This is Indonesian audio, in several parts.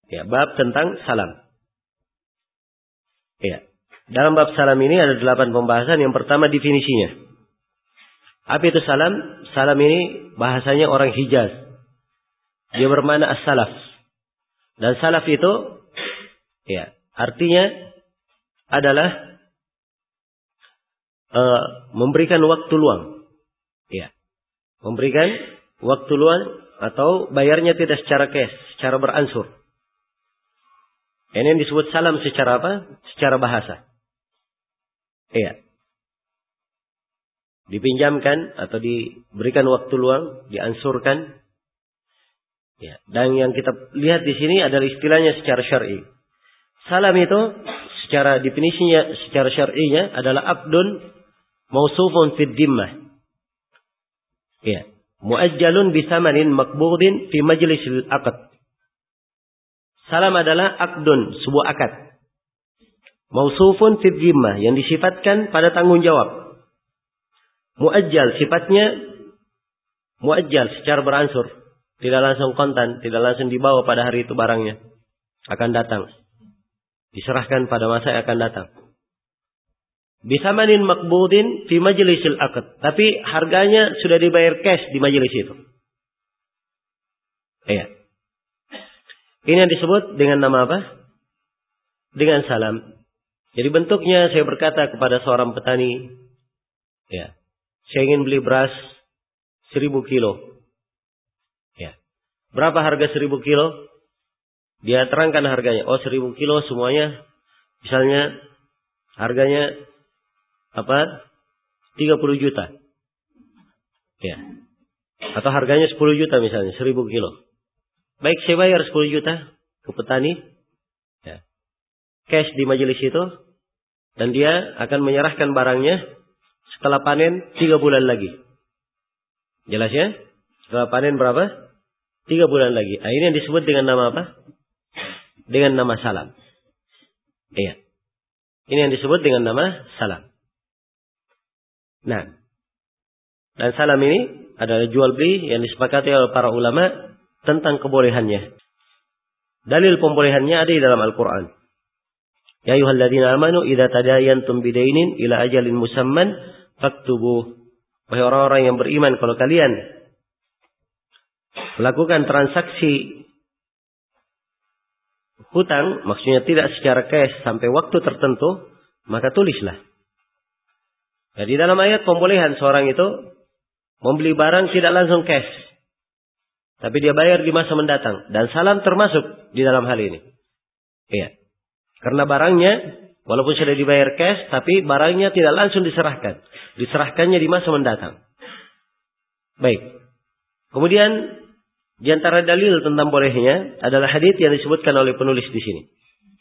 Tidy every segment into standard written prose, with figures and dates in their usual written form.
Ya, bab tentang salam. Ya. Dalam bab salam ini ada 8 pembahasan. Yang pertama definisinya. Apa itu salam? Salam ini bahasanya orang Hijaz. Dia bermakna as-salaf. Dan salaf itu ya, artinya adalah memberikan waktu luang. Ya. Memberikan waktu luang atau bayarnya tidak secara cash, secara beransur. Ini yang disebut salam secara apa? Secara bahasa. Iya. Dipinjamkan atau diberikan waktu luang, diansurkan. Ya. Dan yang kita lihat di sini adalah istilahnya secara syar'i. Salam itu secara definisinya, secara syar'inya adalah abdun mausufun fid dimmah. Ya. Muajjalun bisamanin maqbudin fi majlisil aqd. Salam adalah akdun, sebuah akad. Mausufun fid dimmah, yang disifatkan pada tanggung jawab. Muajjal, sifatnya muajjal, secara beransur. Tidak langsung kontan, tidak langsung dibawa pada hari itu barangnya. Akan datang. Diserahkan pada masa yang akan datang. Bisamanin maqbudin fi majlisil aqd. Tapi harganya sudah dibayar cash di majelis itu. Iya. Ini yang disebut dengan nama apa? Dengan salam. Jadi bentuknya saya berkata kepada seorang petani. Ya. Saya ingin beli beras 1000 kilo. Ya. Berapa harga 1000 kilo? Dia terangkan harganya. Oh 1000 kilo semuanya. Misalnya harganya apa? 30 juta. Ya. Atau harganya 10 juta misalnya. 1000 kilo. Baik, saya bayar 10 juta ke petani. Ya. Cash di majelis itu. Dan dia akan menyerahkan barangnya setelah panen 3 bulan lagi. Jelas ya? Setelah panen berapa? 3 bulan lagi. Nah, ini yang disebut dengan nama apa? Dengan nama salam. Iya. Ini yang disebut dengan nama salam. Nah. Dan salam ini adalah jual beli yang disepakati oleh para ulama tentang kebolehannya. Dalil pembolehannya ada di dalam Al-Quran. Ya ayyuhalladzina amanu idza tadayantum bidainin ila ajalin musamman faktubuh. Wahai orang-orang yang beriman, kalau kalian melakukan transaksi hutang, maksudnya tidak secara cash sampai waktu tertentu, maka tulislah. Jadi dalam ayat pembolehan seorang itu membeli barang tidak langsung cash. Tapi dia bayar di masa mendatang. Dan salam termasuk di dalam hal ini. Iya. Karena barangnya, walaupun sudah dibayar cash, tapi barangnya tidak langsung diserahkan. Diserahkannya di masa mendatang. Baik. Kemudian, di antara dalil tentang bolehnya adalah hadits yang disebutkan oleh penulis di sini.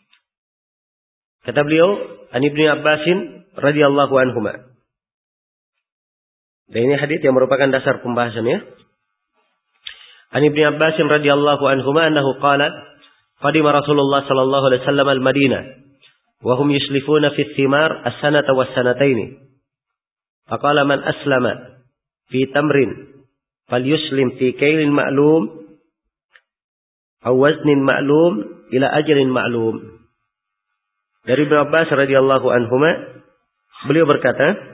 Kata beliau, An Ibnu Abbasin radhiyallahu anhuma. Dan ini hadits yang merupakan dasar pembahasannya. An Ibnu Abbas radhiyallahu anhuma annahu qala qadima Rasulullah sallallahu alaihi wasallam al-Madinah wa hum yuslifuna fi thimar as-sanata was-sanataini. Faqala man aslama fi tamrin falyuslim fi kailin ma'lum aw waznin ma'lum ila ajalin ma'lum. Dari Ibnu Abbas radhiyallahu anhuma, beliau berkata,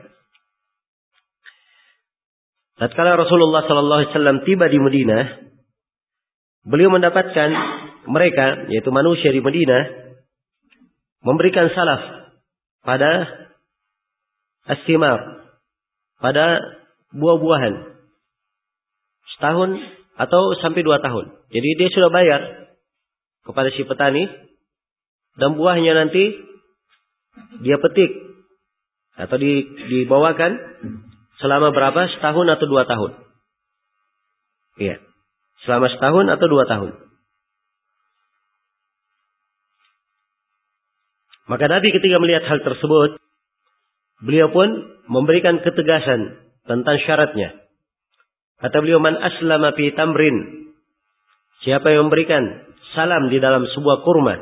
tatkala Rasulullah sallallahu alaihi wasallam tiba di Madinah, beliau mendapatkan mereka, yaitu manusia di Madinah, memberikan salaf pada as-simar, pada buah-buahan, setahun atau sampai 2 tahun. Jadi dia sudah bayar kepada si petani, dan buahnya nanti dia petik atau dibawakan selama berapa? Setahun atau 2 tahun. Iya. Selama setahun atau 2 tahun. Maka Nabi ketika melihat hal tersebut, beliau pun memberikan ketegasan tentang syaratnya. Kata beliau, man aslama fi tamrin. Siapa yang memberikan salam di dalam sebuah kurma.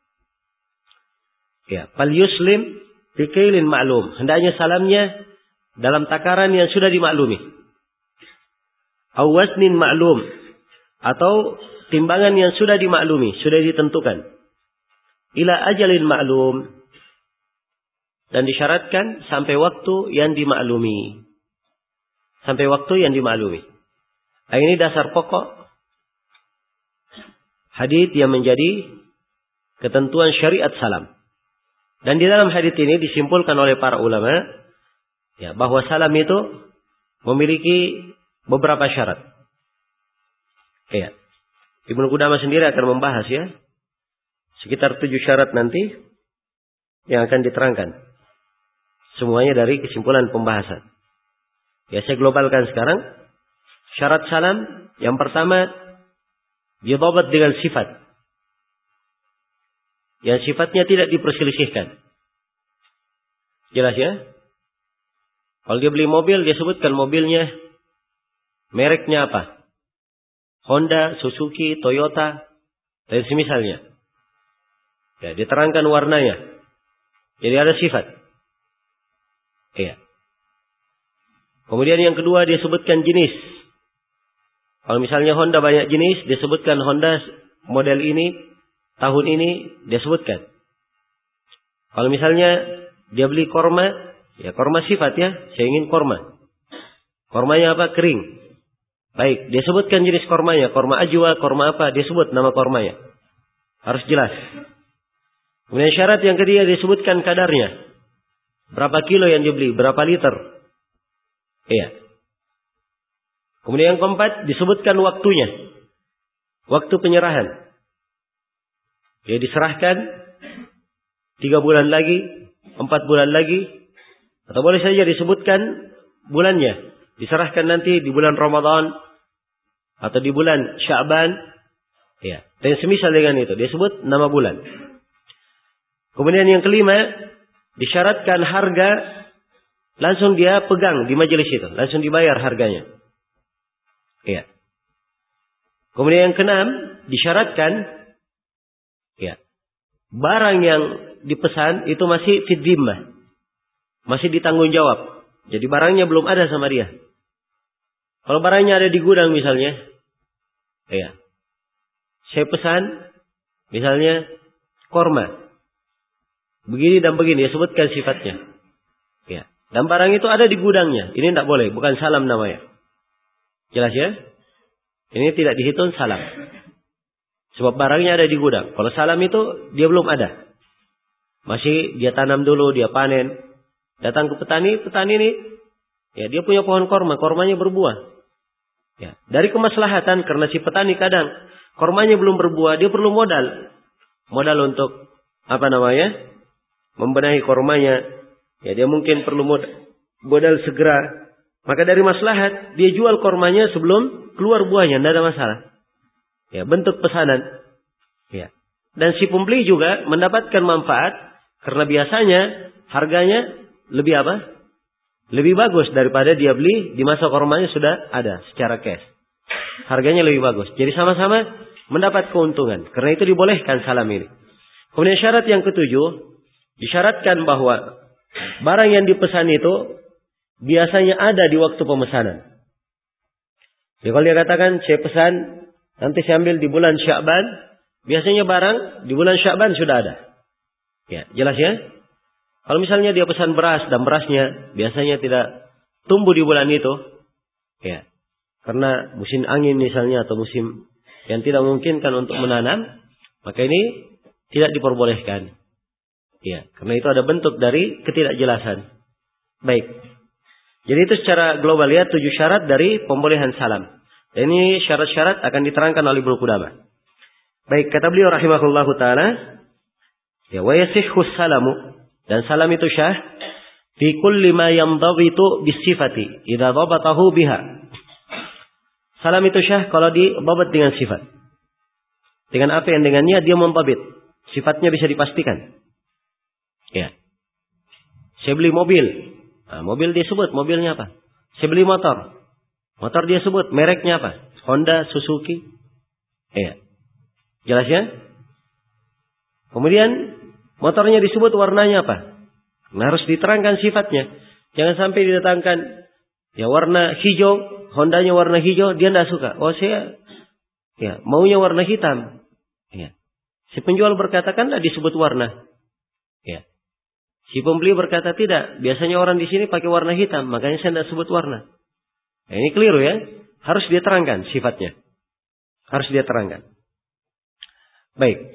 Ya, fal yuslim fi kailin ma'lum. Hendaknya salamnya dalam takaran yang sudah dimaklumi. Aw waznin ma'lum. Atau timbangan yang sudah dimaklumi, sudah ditentukan. Ila ajalin ma'lum. Dan disyaratkan sampai waktu yang dimaklumi. Sampai waktu yang dimaklumi. Ini dasar pokok hadits yang menjadi ketentuan syariat salam. Dan di dalam hadits ini disimpulkan oleh para ulama ya, bahwa salam itu memiliki beberapa syarat. Ya. Ibnu Qudamah sendiri akan membahas ya sekitar 7 syarat nanti yang akan diterangkan. Semuanya dari kesimpulan pembahasan. Ya, saya globalkan sekarang. Syarat salam yang pertama didabat dengan sifat. Yang sifatnya tidak diperselisihkan. Jelas ya? Kalau dia beli mobil, dia sebutkan mobilnya mereknya apa? Honda, Suzuki, Toyota, dan semisalnya. Ya, diterangkan warnanya. Jadi ada sifat. Iya. Kemudian yang kedua dia sebutkan jenis. Kalau misalnya Honda banyak jenis, dia sebutkan Honda model ini, tahun ini, dia sebutkan. Kalau misalnya dia beli korma, ya korma sifat ya, saya ingin korma. Kormanya apa? Kering. Baik, dia sebutkan jenis kormanya, korma ajwa, korma apa, dia sebut nama kormanya. Harus jelas. Kemudian syarat yang ketiga dia sebutkan kadarnya. Berapa kilo yang dibeli, berapa liter. Iya. Kemudian yang keempat disebutkan waktunya. Waktu penyerahan. Dia diserahkan 3 bulan lagi, 4 bulan lagi. Atau boleh saja disebutkan bulannya. Diserahkan nanti di bulan Ramadan. Atau di bulan Sya'ban. Ya. Dan semisal dengan itu. Dia sebut nama bulan. Kemudian yang kelima. Disyaratkan harga. Langsung dia pegang di majelis itu. Langsung dibayar harganya. Ya. Kemudian yang keenam, disyaratkan ya, barang yang dipesan itu masih fidzimmah. Masih ditanggung jawab. Jadi barangnya belum ada sama dia. Kalau barangnya ada di gudang misalnya, ya. Saya pesan misalnya korma. Begini dan begini, dia sebutkan sifatnya. Ya. Dan barang itu ada di gudangnya. Ini tidak boleh, bukan salam namanya. Jelas ya? Ini tidak dihitung salam. Sebab barangnya ada di gudang. Kalau salam itu dia belum ada. Masih dia tanam dulu, dia panen. Datang ke petani ini ya dia punya pohon korma, kormanya berbuah. Ya, dari kemaslahatan karena si petani kadang kormanya belum berbuah, dia perlu modal. Modal untuk membenahi kormanya. Ya, dia mungkin perlu modal segera. Maka dari maslahat, dia jual kormanya sebelum keluar buahnya. Tidak ada masalah. Ya, bentuk pesanan. Ya. Dan si pembeli juga mendapatkan manfaat. Karena biasanya harganya lebih apa? Lebih bagus daripada dia beli di masa kormanya sudah ada secara cash. Harganya lebih bagus. Jadi sama-sama mendapat keuntungan. Karena itu dibolehkan salam ini. Kemudian syarat yang ketujuh. Disyaratkan bahwa barang yang dipesan itu biasanya ada di waktu pemesanan. Jadi kalau dia katakan saya pesan nanti saya ambil di bulan Sya'ban, biasanya barang di bulan Sya'ban sudah ada. Ya, jelas ya? Kalau misalnya dia pesan beras dan berasnya biasanya tidak tumbuh di bulan itu, ya. Karena musim angin misalnya atau musim yang tidak memungkinkan untuk menanam, maka ini tidak diperbolehkan. Ya, karena itu ada bentuk dari ketidakjelasan. Baik. Jadi itu secara global ya 7 syarat dari pembolehan salam. Dan ini syarat-syarat akan diterangkan oleh Ibnu Qudamah. Baik, kata beliau rahimahullahu taala, ya wa yasihhu salamu, dan salam itu syah fi kulli ma yamdabitu bisifati idza dhabatahu biha. Salam itu syah kalau dibabat dengan sifat. Dengan apa yang dengannya dia mendhabit. Sifatnya bisa dipastikan. Ya. Saya beli mobil. Nah, mobil dia sebut mobilnya apa. Saya beli motor. Motor dia sebut mereknya apa. Honda, Suzuki. Ya. Jelas ya? Kemudian motornya disebut warnanya apa. Nah, harus diterangkan sifatnya. Jangan sampai didatangkan ya warna hijau. Hondanya warna hijau. Dia tidak suka. Oh saya Ya, maunya warna hitam. Ya. Si penjual berkata kan tidak disebut warna. Ya. Si pembeli berkata tidak. Biasanya orang di sini pakai warna hitam, makanya saya tidak sebut warna. Nah, ini keliru ya. Harus dia terangkan sifatnya. Harus dia terangkan. Baik.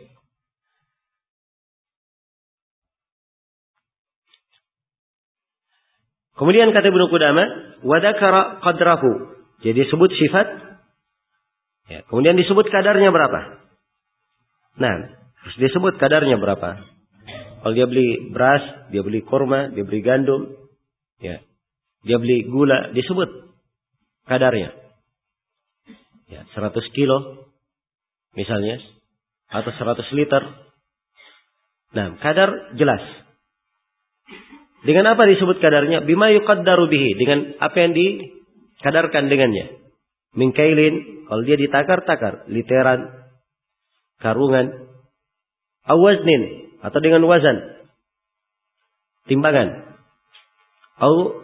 Kemudian kata Ibnu Qudamah, wa dzakara qadrahu. Jadi sebut sifat. Ya, kemudian disebut kadarnya berapa. Nah, harus disebut kadarnya berapa. Kalau dia beli beras, dia beli kurma, dia beli gandum, ya, dia beli gula, disebut kadarnya. Ya, 100 kilo misalnya, atau 100 liter. Nah, kadar jelas. Dengan apa disebut kadarnya? Bima yuqaddaru bihi, dengan apa yang dikadarkan dengannya. Min kailin, kalau dia ditakar-takar, literan, karungan, awaznin, atau dengan wazan, timbangan, au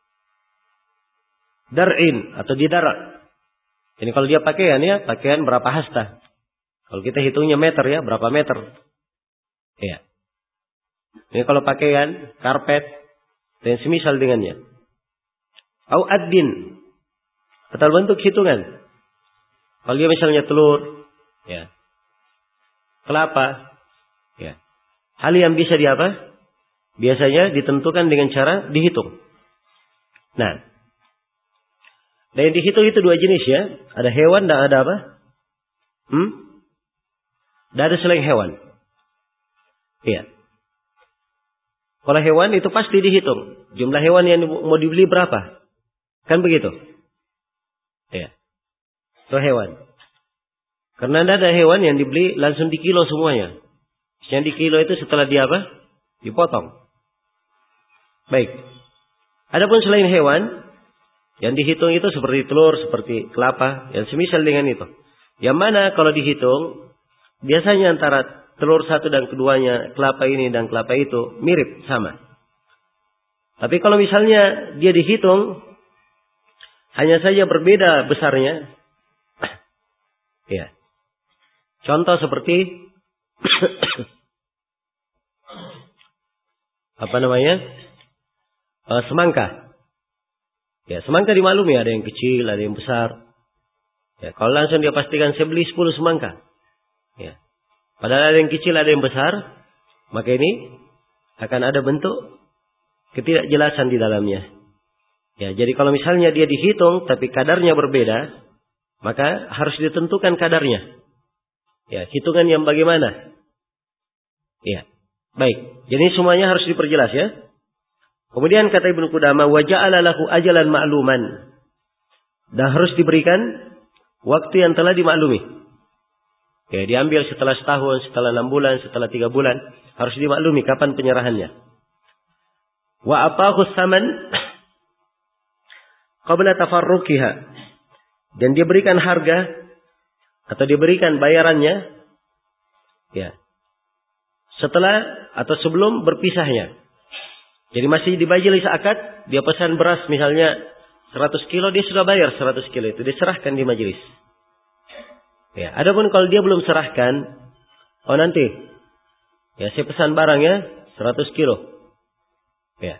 dar'in, atau didarak. Ini kalau dia pakaian ya, pakaian berapa hasta. Kalau kita hitungnya meter ya, berapa meter. Ya. Ini kalau pakaian, karpet, dan semisal dengannya. Au ad-din, atau bentuk hitungan. Kalau dia misalnya telur, ya, kelapa, ya, hal yang bisa diapa? Biasanya ditentukan dengan cara dihitung. Nah, dan yang dihitung itu dua jenis ya. Ada hewan dan ada apa? Dan ada selain hewan. Iya. Kalau hewan itu pasti dihitung. Jumlah hewan yang mau dibeli berapa? Kan begitu? Iya. Itu hewan. Karena ada hewan yang dibeli langsung di kilo semuanya. Yang di kilo itu setelah dia apa? Dipotong. Baik. Adapun selain hewan, yang dihitung itu seperti telur, seperti kelapa, yang semisal dengan itu. Yang mana kalau dihitung, biasanya antara telur satu dan keduanya, kelapa ini dan kelapa itu mirip, sama. Tapi kalau misalnya dia dihitung, hanya saja berbeda besarnya. Ya. Contoh seperti apa namanya? Semangka. Ya, semangka dimaklumi ada yang kecil, ada yang besar. Ya, kalau langsung dia pastikan saya beli 10 semangka. Ya. Padahal ada yang kecil, ada yang besar, maka ini akan ada bentuk ketidakjelasan di dalamnya. Ya, jadi kalau misalnya dia dihitung tapi kadarnya berbeda, maka harus ditentukan kadarnya. Ya, hitungan yang bagaimana? Ya, baik. Jadi semuanya harus diperjelas ya. Kemudian kata Ibnu Qudamah, wa ja'ala lahu ajalan ma'luman. Dan harus diberikan waktu yang telah dimaklumi. Ya, diambil setelah setahun, setelah 6 bulan, setelah 3 bulan. Harus dimaklumi kapan penyerahannya. Wa atahu saman qabla tafarruqiha. Dan dia berikan harga atau diberikan bayarannya ya, setelah atau sebelum berpisahnya. Jadi masih di majelis akad, dia pesan beras misalnya 100 kilo, dia sudah bayar 100 kilo itu, diserahkan di majelis. Ya, adapun kalau dia belum serahkan, oh nanti, ya saya pesan barangnya 100 kilo. Ya.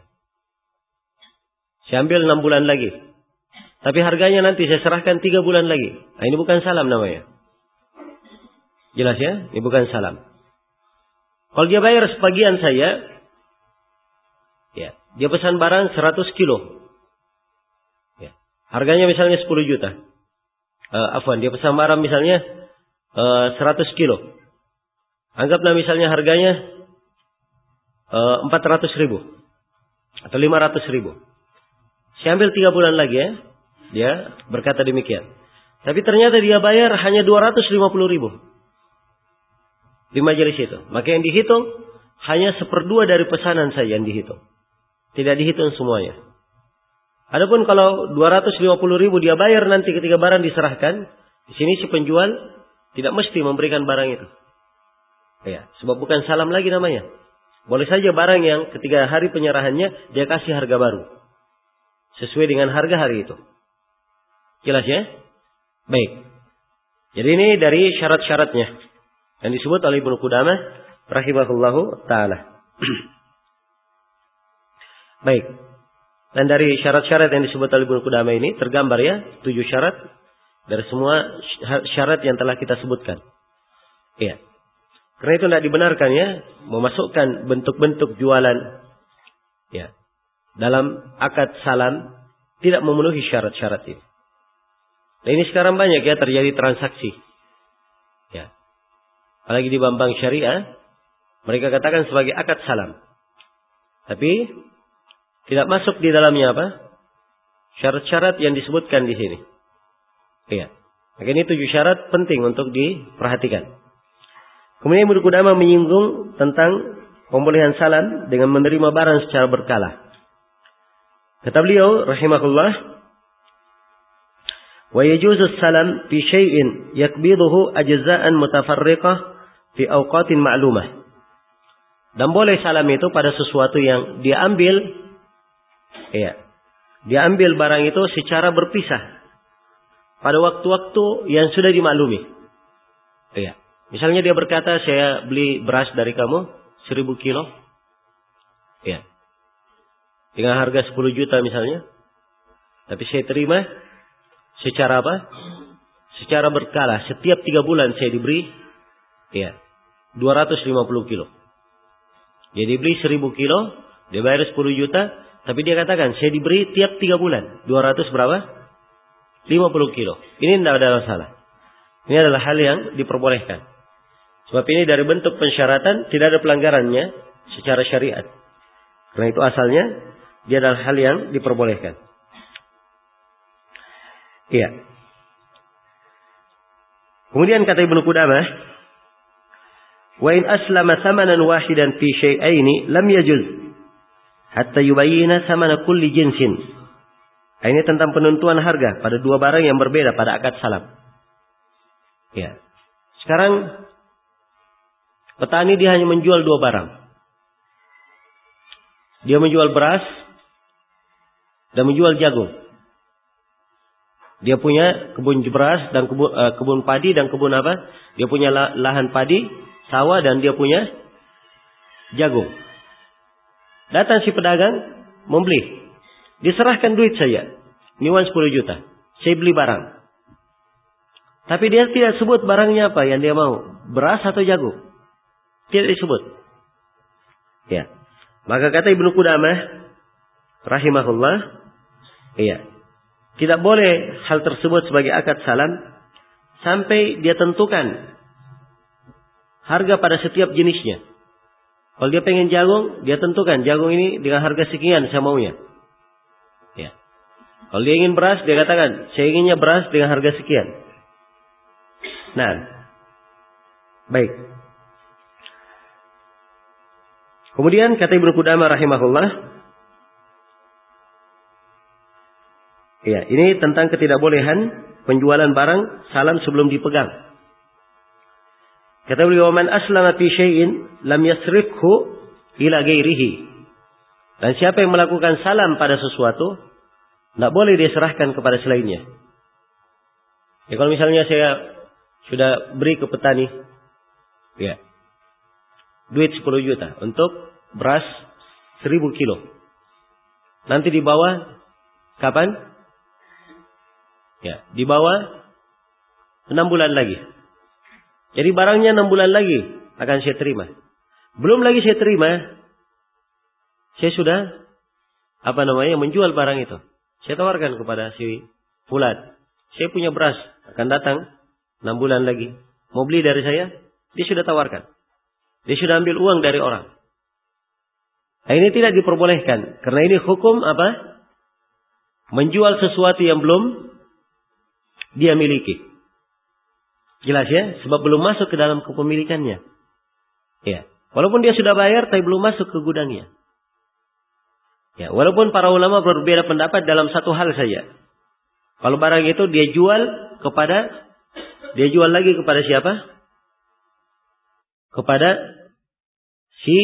Saya ambil 6 bulan lagi. Tapi harganya nanti saya serahkan 3 bulan lagi. Nah, ini bukan salam namanya. Jelas ya? Ini bukan salam. Kalau dia bayar sebagian saya, ya, dia pesan barang 100 kilo. Ya. Harganya misalnya 10 juta. Dia pesan barang misalnya 100 kilo. Anggaplah misalnya harganya 400 ribu. Atau 500 ribu. Saya ambil 3 bulan lagi ya. Dia berkata demikian. Tapi ternyata dia bayar hanya 250 ribu. Di majelis itu. Maka yang dihitung hanya 1/2 dari pesanan saya yang dihitung. Tidak dihitung semuanya. Adapun kalau 250 ribu dia bayar nanti ketika barang diserahkan. Di sini si penjual tidak mesti memberikan barang itu. Ya, sebab bukan salam lagi namanya. Boleh saja barang yang ketika hari penyerahannya dia kasih harga baru. Sesuai dengan harga hari itu. Jelas ya? Baik. Jadi ini dari syarat-syaratnya yang disebut oleh Ibnu Qudamah rahimahullahu taala. Baik. Dan dari syarat-syarat yang disebut oleh Ibnu Qudamah ini tergambar ya 7 syarat dari semua syarat yang telah kita sebutkan. Iya. Karena itu tidak dibenarkan ya memasukkan bentuk-bentuk jualan ya dalam akad salam tidak memenuhi syarat-syarat ini. Nah, ini sekarang banyak ya terjadi transaksi. Ya. Apalagi di bank syariah, mereka katakan sebagai akad salam. Tapi tidak masuk di dalamnya apa? Syarat-syarat yang disebutkan di sini. Iya. Maka ini 7 syarat penting untuk diperhatikan. Kemudian Ibnu Qudamah menyinggung tentang pembolehan salam dengan menerima barang secara berkala. Kata beliau rahimahullah, wa yajuzu salam fi syai'in yakbiduhu ajza'an mutafarriqah fi awqatin ma'lumah. Dan boleh salam itu pada sesuatu yang diambil barang itu secara berpisah pada waktu-waktu yang sudah dimaklumi. Iya. Misalnya dia berkata, saya beli beras dari kamu 1000 kilo. Iya. Dengan harga 10 juta misalnya. Tapi saya terima secara apa? Secara berkala. Setiap 3 bulan saya diberi 250 kilo. Dia diberi 1000 kilo, dia bayar 10 juta, tapi dia katakan saya diberi tiap 3 bulan 200 berapa? 50 kilo. Ini tidak ada masalah. Ini adalah hal yang diperbolehkan. Sebab ini dari bentuk pensyaratan tidak ada pelanggarannya secara syariat. Karena itu asalnya dia adalah hal yang diperbolehkan. Iya. Kemudian kata Ibnu Qudamah, wa in aslama thamanan wahidan fi syai'aini lam yajuz hatta yubayyana thamana kulli jinsin. Ini tentang penentuan harga pada 2 barang yang berbeda pada akad salam. Ya. Sekarang petani dia hanya menjual 2 barang. Dia menjual beras dan menjual jagung. Dia punya kebun beras dan kebun padi dan kebun apa? Dia punya lahan padi, sawah dan dia punya jagung. Datang si pedagang membeli. Diserahkan duit saya. Nyuan 10 juta. Saya beli barang. Tapi dia tidak sebut barangnya apa yang dia mau. Beras atau jagung. Tidak disebut. Ya. Maka kata Ibnu Qudamah rahimahullah, iya. Tidak boleh hal tersebut sebagai akad salam sampai dia tentukan harga pada setiap jenisnya. Kalau dia pengen jagung, dia tentukan jagung ini dengan harga sekian saya maunya. Ya. Kalau dia ingin beras, dia katakan saya inginnya beras dengan harga sekian. Nah, baik. Kemudian kata Ibnu Qudamah rahimahullah, ya, ini tentang ketidakbolehan penjualan barang salam sebelum dipegang. Kata beliau, "Man aslama fi syai'in lam yasrifhu ila ghairihi." Dan siapa yang melakukan salam pada sesuatu, tidak boleh dia serahkan kepada selainnya. Ya, kalau misalnya saya sudah beri ke petani, ya, duit 10 juta untuk beras 1000 kilo. Nanti dibawa kapan? Ya, dibawa 6 bulan lagi. Jadi barangnya 6 bulan lagi akan saya terima. Belum lagi saya terima, saya sudah menjual barang itu. Saya tawarkan kepada si fulan, saya punya beras akan datang 6 bulan lagi. Mau beli dari saya? Dia sudah tawarkan. Dia sudah ambil uang dari orang. Nah, ini tidak diperbolehkan karena ini hukum apa? Menjual sesuatu yang belum dia miliki. Jelas ya, sebab belum masuk ke dalam kepemilikannya. Ya, walaupun dia sudah bayar tapi belum masuk ke gudangnya. Ya, walaupun para ulama berbeda pendapat dalam satu hal saja. Kalau barang itu dia jual lagi kepada siapa? Kepada si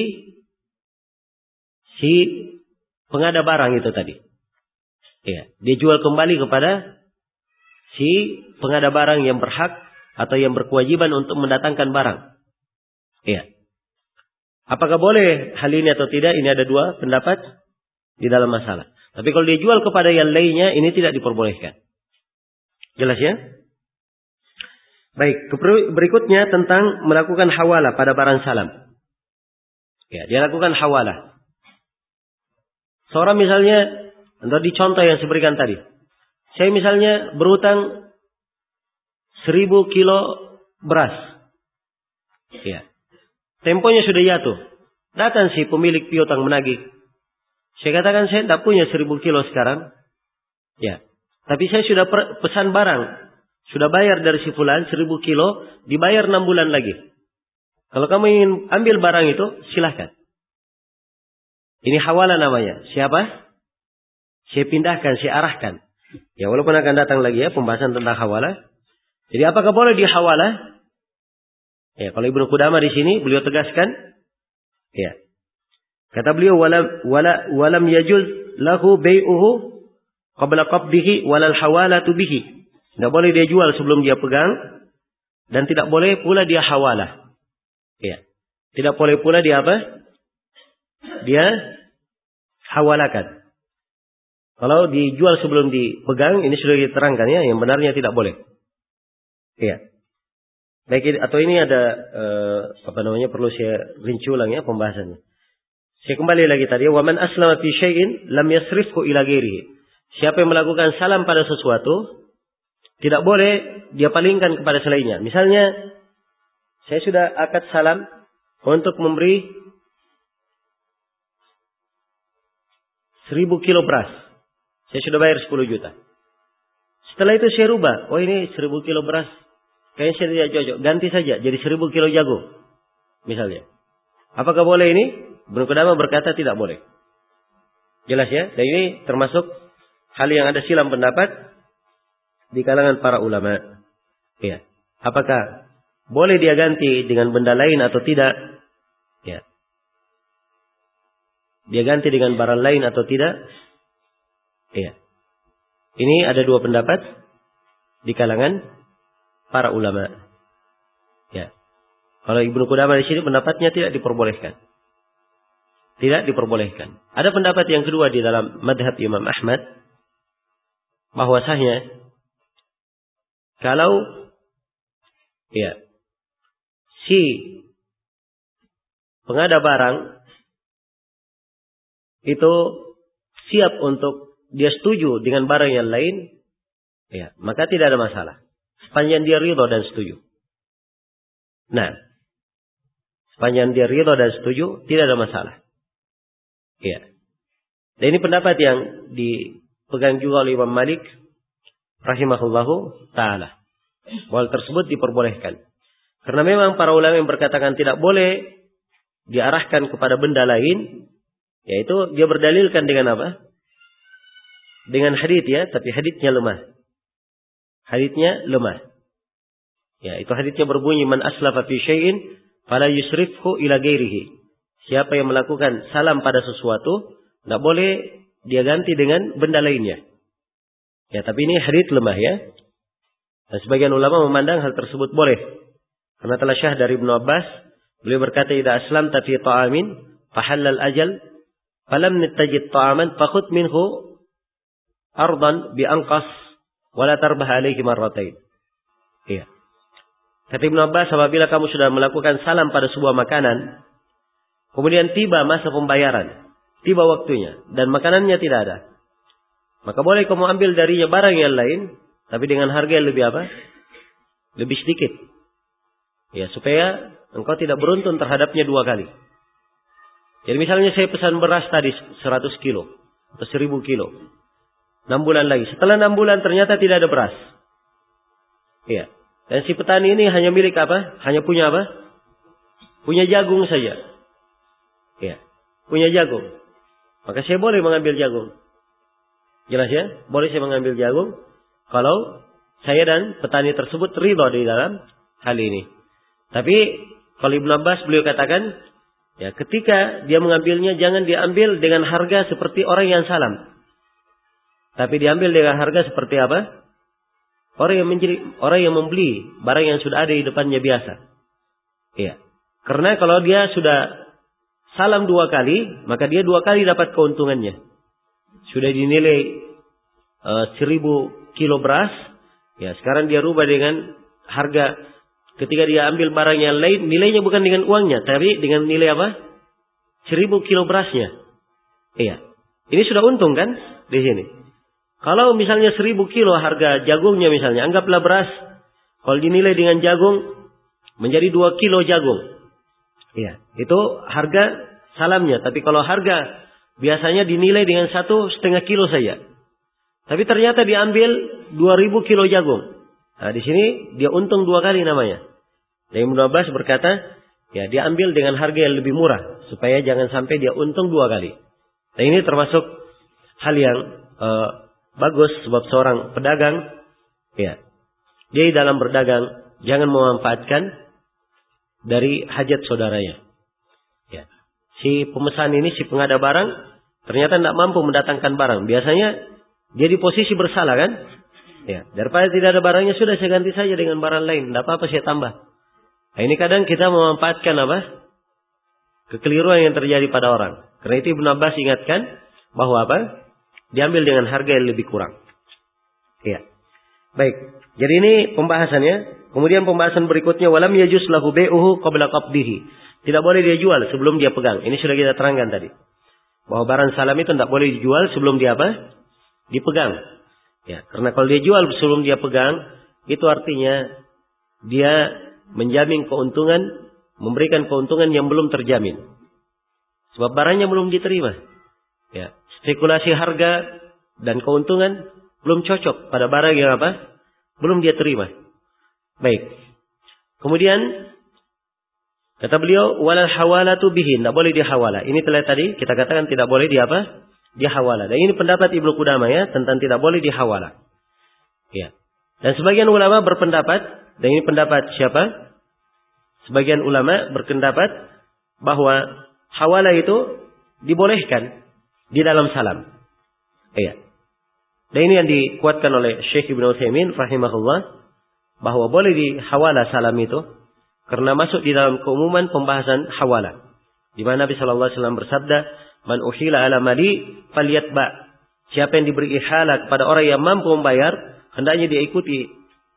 pengada barang itu tadi. Ya, dia jual kembali kepada si pengada barang yang berhak atau yang berkewajiban untuk mendatangkan barang. Iya. Apakah boleh hal ini atau tidak? Ini ada dua pendapat di dalam masalah. Tapi kalau dia jual kepada yang lainnya, ini tidak diperbolehkan. Jelas ya? Baik, berikutnya tentang melakukan hawalah pada barang salam. Ya, dia lakukan hawalah. Seorang misalnya, untuk di contoh yang saya berikan tadi. Saya misalnya berutang 1000 kilo beras. Ya. Temponya sudah jatuh. Datang si pemilik piutang menagih. Saya katakan saya tidak punya 1000 kilo sekarang. Ya. Tapi saya sudah pesan barang. Sudah bayar dari si fulan 1000 kilo. Dibayar 6 bulan lagi. Kalau kamu ingin ambil barang itu, silahkan. Ini hawalah namanya. Siapa? Saya pindahkan, saya arahkan. Ya walaupun akan datang lagi ya pembahasan tentang hawalah. Jadi apakah boleh dihawalah? Ya, kalau Ibnu Qudamah di sini beliau tegaskan, ya. Kata beliau walam yajuz lahu bai'uhu qabla qabdihi walal hawalatu bihi. Tidak boleh dia jual sebelum dia pegang dan tidak boleh pula dia hawalah. Ya. Tidak boleh pula dia apa? Dia hawalakan. Kalau dijual sebelum dipegang, ini sudah diterangkan ya, yang benarnya tidak boleh. Iya. Baik, atau ini ada perlu saya rinci ulang ya pembahasannya. Saya kembali lagi tadi, wa man aslama fi syai'in lam yasrifhu ila ghairihi. Siapa yang melakukan salam pada sesuatu, tidak boleh dia palingkan kepada selainnya. Misalnya, saya sudah akad salam untuk memberi 1000 kilo beras. Saya sudah bayar 10 juta. Setelah itu saya rubah. Oh ini 1000 kilo beras. Kayaknya saya tidak cocok. Ganti saja jadi 1000 kilo jagung. Misalnya. Apakah boleh ini? Ibnu Qudamah berkata tidak boleh. Jelas ya? Dan ini termasuk hal yang ada silang pendapat di kalangan para ulama. Ya. Apakah boleh dia ganti dengan benda lain atau tidak? Ya. Dia ganti dengan barang lain atau tidak? Iya. Ini ada dua pendapat di kalangan para ulama. Ya. Kalau Ibnu Qudamah di sini pendapatnya tidak diperbolehkan. Tidak diperbolehkan. Ada pendapat yang kedua di dalam madhab Imam Ahmad, bahwasanya kalau ya si pengada barang itu siap untuk dia setuju dengan barang yang lain, ya, maka tidak ada masalah. Sepanjang dia ridho dan setuju. Nah, sepanjang dia ridho dan setuju, tidak ada masalah. Ya. Dan ini pendapat yang dipegang juga oleh Imam Malik rahimahullahu ta'ala. Hal tersebut diperbolehkan. Karena memang para ulama yang berkatakan tidak boleh diarahkan kepada benda lain, yaitu dia berdalilkan dengan apa? Dengan hadits ya, tapi haditsnya lemah. Haditsnya lemah. Ya, itu haditsnya berbunyi man aslafa fi syai'in fala yusrifhu ila ghairihi. Siapa yang melakukan salam pada sesuatu, tidak boleh dia ganti dengan benda lainnya. Ya, tapi ini hadits lemah ya. Dan sebagian ulama memandang hal tersebut boleh. Karena telah syah dari Ibnu Abbas, beliau berkata idza aslamta fi ta'amin fahallal ajal falam nattajid ta'aman fakhudh minhu ardan bi anqas wala tarbah alaihi marratain. Iya. Kata Ibnu Abbas, apabila kamu sudah melakukan salam pada sebuah makanan, kemudian tiba masa pembayaran, tiba waktunya dan makanannya tidak ada, maka boleh kamu ambil darinya barang yang lain, tapi dengan harga yang lebih apa? Lebih sedikit. Ya, supaya engkau tidak beruntun terhadapnya dua kali. Jadi misalnya saya pesan beras tadi 100 kilo atau 1000 kilo. 6 bulan lagi. Setelah 6 bulan ternyata tidak ada beras. Iya. Dan si petani ini hanya milik apa? Hanya punya apa? Punya jagung saja. Iya. Punya jagung. Maka saya boleh mengambil jagung. Jelas ya? Boleh saya mengambil jagung. Kalau saya dan petani tersebut ridha di dalam hal ini. Tapi kalau Ibnu Abbas beliau katakan, ya ketika dia mengambilnya jangan diambil dengan harga seperti orang yang salam. Tapi diambil dengan harga seperti apa? orang yang membeli barang yang sudah ada di depannya biasa. Iya. Karena kalau dia sudah salam 2 kali, maka dia 2 kali dapat keuntungannya. Sudah dinilai 1000 kilo beras, ya sekarang dia rubah dengan harga. Ketika dia ambil barang yang lain, nilainya bukan dengan uangnya, tapi dengan nilai apa? 1000 kilo berasnya. Iya. Ini sudah untung kan di sini. Kalau misalnya 1000 kilo harga jagungnya misalnya, anggaplah beras, kalau dinilai dengan jagung menjadi 2 kilo jagung. Iya, itu harga salamnya. Tapi kalau harga biasanya dinilai dengan 1,5 kilo saja. Tapi ternyata diambil 2000 kilo jagung. Nah, di sini dia untung 2 kali namanya. Dan Ibnu Abbas berkata, ya dia ambil dengan harga yang lebih murah supaya jangan sampai dia untung 2 kali. Dan ini termasuk hal yang bagus sebab seorang pedagang, ya, dia dalam berdagang jangan memanfaatkan dari hajat saudaranya. Ya. Si pemesan ini, si pengada barang, ternyata tidak mampu mendatangkan barang. Biasanya dia di posisi bersalah kan? Ya. Daripada tidak ada barangnya, sudah saya ganti saja dengan barang lain. Tidak apa-apa saya tambah. Nah, ini kadang kita memanfaatkan apa? Kekeliruan yang terjadi pada orang. Karena itu Ibnu Abbas ingatkan bahwa apa? Diambil dengan harga yang lebih kurang. Ya. Baik. Jadi ini pembahasannya. Kemudian pembahasan berikutnya, walam yajuz lahu bai'uhu qabla qabdihi. Tidak boleh dia jual sebelum dia pegang. Ini sudah kita terangkan tadi. Bahwa barang salam itu tidak boleh dijual sebelum dia apa? Dipegang. Ya, karena kalau dia jual sebelum dia pegang, itu artinya dia menjamin keuntungan, memberikan keuntungan yang belum terjamin. Sebab barangnya belum diterima. Ya, spekulasi harga dan keuntungan belum cocok pada barang yang apa? Belum dia terima. Baik. Kemudian kata beliau, walal hawalatu bihi, tidak boleh dihawala. Ini telah tadi kita katakan tidak boleh di apa? Dihawala. Dan ini pendapat Ibnu Qudamah ya, tentang tidak boleh dihawala. Ya. Dan sebagian ulama berpendapat, dan ini pendapat siapa? Sebagian ulama berpendapat bahwa hawala itu dibolehkan di dalam salam. Iya. Dan ini yang dikuatkan oleh Syekh Ibnu Utsaimin rahimahullah, bahwa boleh dihawala salam itu karena masuk di dalam keumuman pembahasan hawala. Di mana Nabi sallallahu alaihi wasallam bersabda, "Man uhila ala mali falyatba." Siapa yang diberi ihala kepada orang yang mampu membayar, hendaknya dia ikuti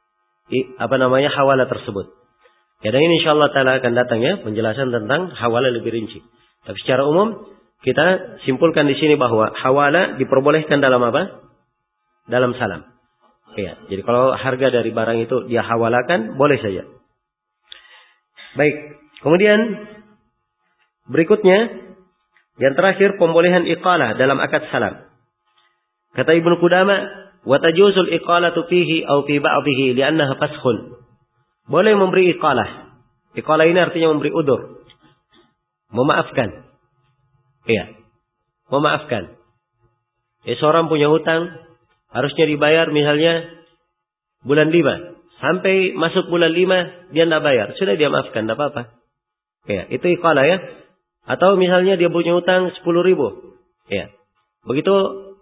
hawala tersebut. Ya, dan ini insyaallah taala akan datang ya penjelasan tentang hawala lebih rinci. Tapi secara umum kita simpulkan di sini bahwa hawala diperbolehkan dalam apa? Dalam salam. Ya, jadi kalau harga dari barang itu dia hawalakan, boleh saja. Baik. Kemudian berikutnya yang terakhir pembolehan iqalah dalam akad salam. Kata Ibnu Qudamah, wa tajuzul iqalatu fihi aw fi ba'dhihi li'annaha faskhun. Boleh memberi iqalah. Iqalah ini artinya memberi udzur. Memaafkan. Iya. Memaafkan. Seorang punya hutang, harusnya dibayar misalnya bulan 5. Sampai masuk bulan 5, dia tidak bayar. Sudah dia maafkan, tidak apa-apa. Ya, itu iqalah ya. Atau misalnya dia punya hutang 10.000. Ya. Begitu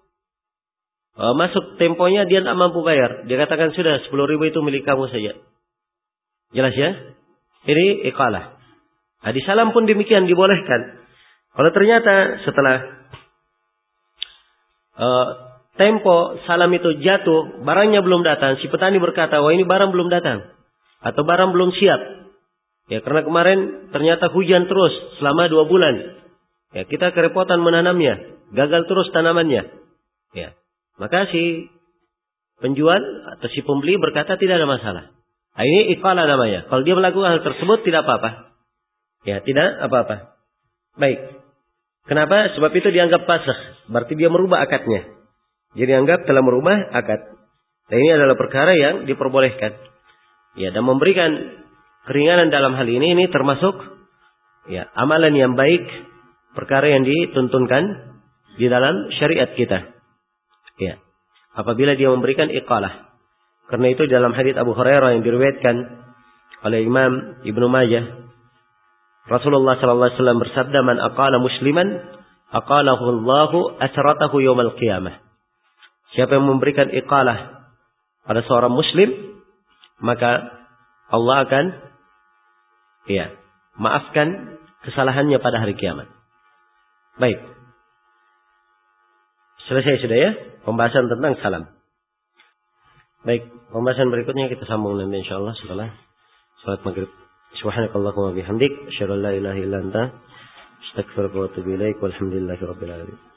masuk temponya dia tidak mampu bayar. Dia katakan sudah 10.000 itu milik kamu saja. Jelas ya? Ini iqalah. Nah, di salam pun demikian dibolehkan. Kalau ternyata setelah tempo salam itu jatuh, barangnya belum datang, si petani berkata, wah ini barang belum datang. Atau barang belum siap. Ya, karena kemarin ternyata hujan terus selama 2 bulan. Ya, kita kerepotan menanamnya. Gagal terus tanamannya. Ya. Maka si penjual atau si pembeli berkata tidak ada masalah. Nah, ini iqalah namanya. Kalau dia melakukan hal tersebut tidak apa-apa. Ya, tidak apa-apa. Baik. Kenapa? Sebab itu dianggap fasakh. Berarti dia merubah akadnya. Jadi dianggap telah merubah akad. Dan ini adalah perkara yang diperbolehkan. Ya, dan memberikan keringanan dalam hal ini termasuk ya, amalan yang baik, perkara yang dituntunkan di dalam syariat kita. Ya. Apabila dia memberikan iqalah. Karena itu dalam hadits Abu Hurairah yang diriwayatkan oleh Imam Ibnu Majah, Rasulullah sallallahu alaihi wasallam bersabda, "Man aqala musliman, aqalahu Allahu asratahu yaumal qiyamah." Siapa yang memberikan iqalah pada seorang muslim, maka Allah akan maafkan kesalahannya pada hari kiamat. Baik. Selesai sudah ya pembahasan tentang salam. Baik, pembahasan berikutnya kita sambung nanti insyaallah setelah salat maghrib. Subhanakallahumma wa bihamdik, asyhadu an la ilaha illa anta, astaghfiruka wa atubu ilaik. Walhamdulillahirabbil alamin.